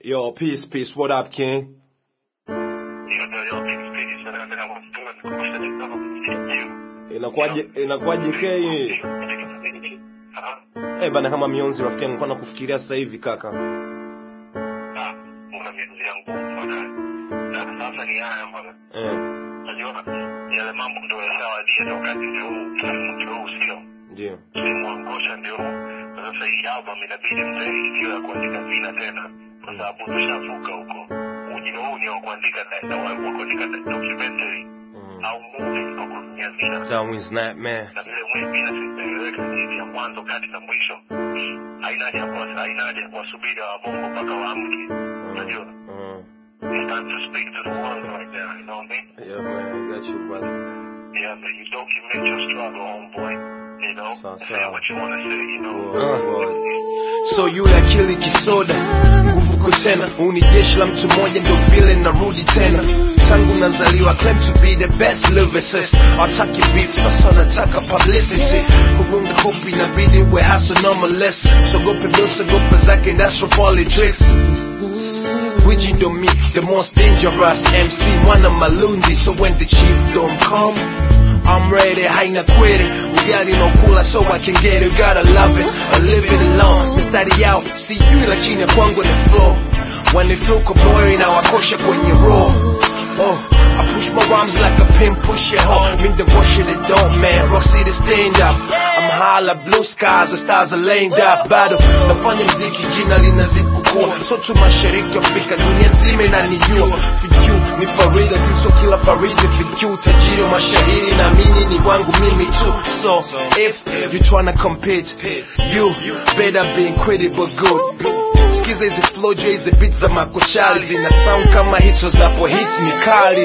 Yo, peace, what up, King? Inakuwaje K? Bana kama mionzi rafiki yangu kwa kufikiria sasa hivi kaka. Una mionzi yangu bwana. Na sasa ni haya bwana. Unajua yale mambo ndio yashawadia wakati ndio sio. Ndio. Mwangosha ndio. Sasa hii album inabidi mzee sio ya kuandika vina tena. Kwa sababu tushavuka huko. Ujio huu ni wa kuandika documentary au movie kwa kutumia vina. Darwin's Nightmare. Na vile mwezi inaweka hivi ya mwanzo kati na mwisho. Haina haja kuwasubiri wa bongo mpaka waamke. Unajua? It's time to speak to the world right now, you know what I mean? Yeah, man, I got you, brother. Yeah, man, you document your struggle, homeboy. You know? Say what you want to say, you know? So yule akili kisoda, nguvu kutena, uni jeshi la mtu mmoja ndio vile narudi tena. Tangu nazaliwa claim to be the best lyricist. Ataki beef, sasa nataka publicity. Kugunga hope inabidi we hustle normalist. So gope dosa gope zake industrial politics. Which do me the most dangerous MC, mwana malundi. So when the chief don't come, I'm ready, haina kweli. Ugali no kula so I can get it. You gotta love it, or live it alone. Mistari yao, see you lakini kwangu ni flow. When they feel kaboy na wakosha kwenye roll. I push my rhymes like a pin push your hoe. Mean the wash it don't man, rock see the stand up. I'm high like blue skies, the stars are lined up. Bado, nafanya mziki jina linazidi kukua. So tu mashariki Afrika dunia nzima inanijua. For you, ni Farida, kiswa kila Farida. For you, tajiri wa mashahiri na mini ni wangu mimi tu. So, if you tryna compete, you better be incredible good. Skiza hizi flow juu hizi beats za makochali. Zina sound kama hits zinapo hits ni kali.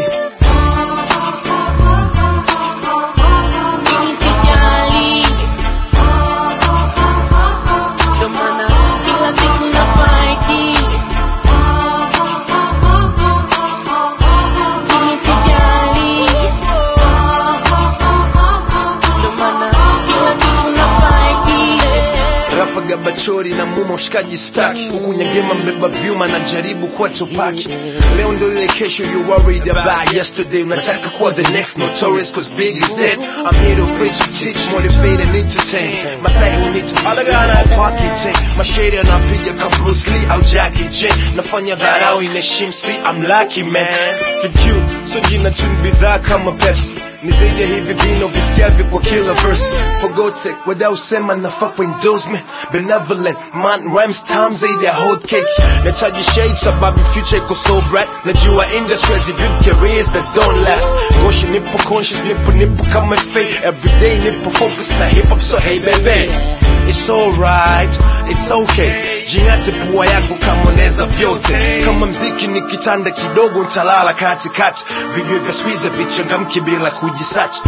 Bachori na mumo mshikaji staki huku nyangema mbeba vyuma na jaribu kuwa tupaki. Leo ndo ile kesho you worried about yesterday. Unataka kuwa the next notorious cause big is dead. I'm here to preach, teach, motivate and entertain. Masai we need to alagana pocket take. Mashade anapiga ka Bruce Lee au Jackie Chan. Nafanya dharau inaheshimu si I'm lucky man. For you, so jina tu ni bidhaa kama Pepsi. Ni zaidi ya hivi vino visikiavyo kwa kila verse. Forgote, wada usema nafakwa endorsement. Benevolent, man rhymes time zaidi ya hot cake. Nataji shade sababu future iko so bright. Najua industries build careers that don't last. Gosha nipo conscious, nipo kama fate. Everyday nipo focus na hip hop so hey baby. It's alright, it's okay. Jingate pua yako kama unaweza vyote. Kama mziki ni kitanda kidogo ntalala katikati. Video vya squeeze vichangamki bila kujisachi.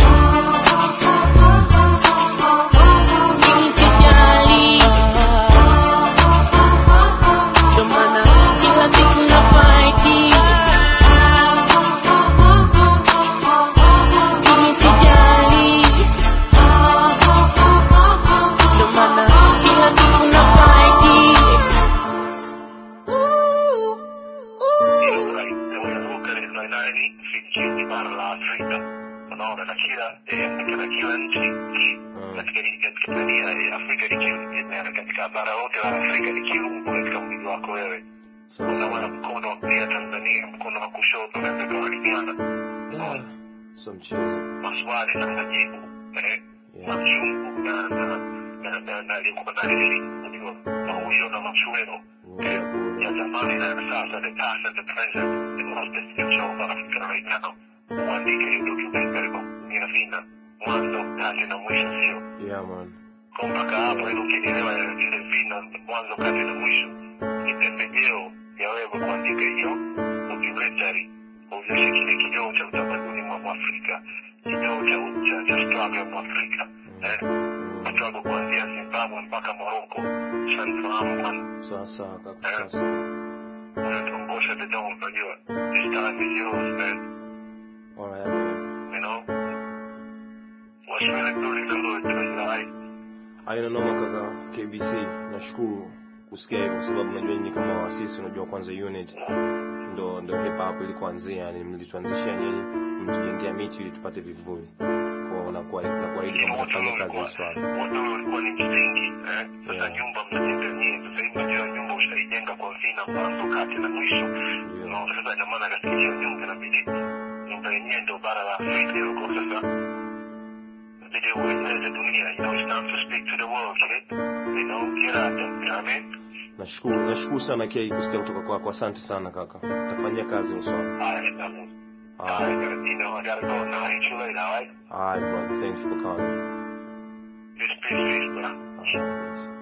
Unaona na kila nchi katika dunia ya Afrika katika bara lote la Afrika ni kiungo katika mwili wako wewe. Unaona mkono wa kulia Tanzania, mkono wa kushoto na kuwasiliana. Maswali na majibu, machungu na alikubanali unajua mahuyo na machueno ya zamani na sasa, the past and the present, the most the future of Africa right now. Uandike hiyo documentary kwa kutumia vina mwanzo kati na mwisho sio? Yeah man. Kwa mpaka hapo ili ukielewa vile vina mwanzo kati na mwisho ni pembejeo ya wewe kuandika hiyo documentary. Uonyeshe kile kioo cha utamaduni wa Afrika, kioo cha struggle wa Afrika. Struggle kuanzia Zimbabwe mpaka Morocco. Shanifahamu man. Sasa kaka sasa. Unatongosha the dawn unajua. This time is yours man. Alright man. You know? What's really good is the Lord doing right. Aina noma kaka, KBC, nashukuru. kusikia hivyo, kwa sababu unajua nyinyi kama waasisi, unajua kwanza unit ndo hip hop ilikoanzia, yani mlituanzishia nyinyi, mtujengea miti ili tupate vivuli. Kwa nakuahidi kama tutafanya kazi hii swala. Wote walikuwa ni msingi, sasa nyumba mnajenga nyinyi, sasa hivi ndio nyumba ushaijenga kwa vina mwanzo kati na mwisho. Sasa ina maana katika hiyo nyumba inabidi nyumba yenyewe ndio bara la Afrika huko sasa. Inabidi ueleze dunia, it's time to speak to the world, kid. Get out there, you know what I mean? Nashukuru sana K kusikia kutoka kwako. Asante sana kaka. Tafanyia kazi hiyo swala. I gotta go now. I'll hit you later, alright? Alright, brother. Thank you for calling. Peace, bro. Alright, peace.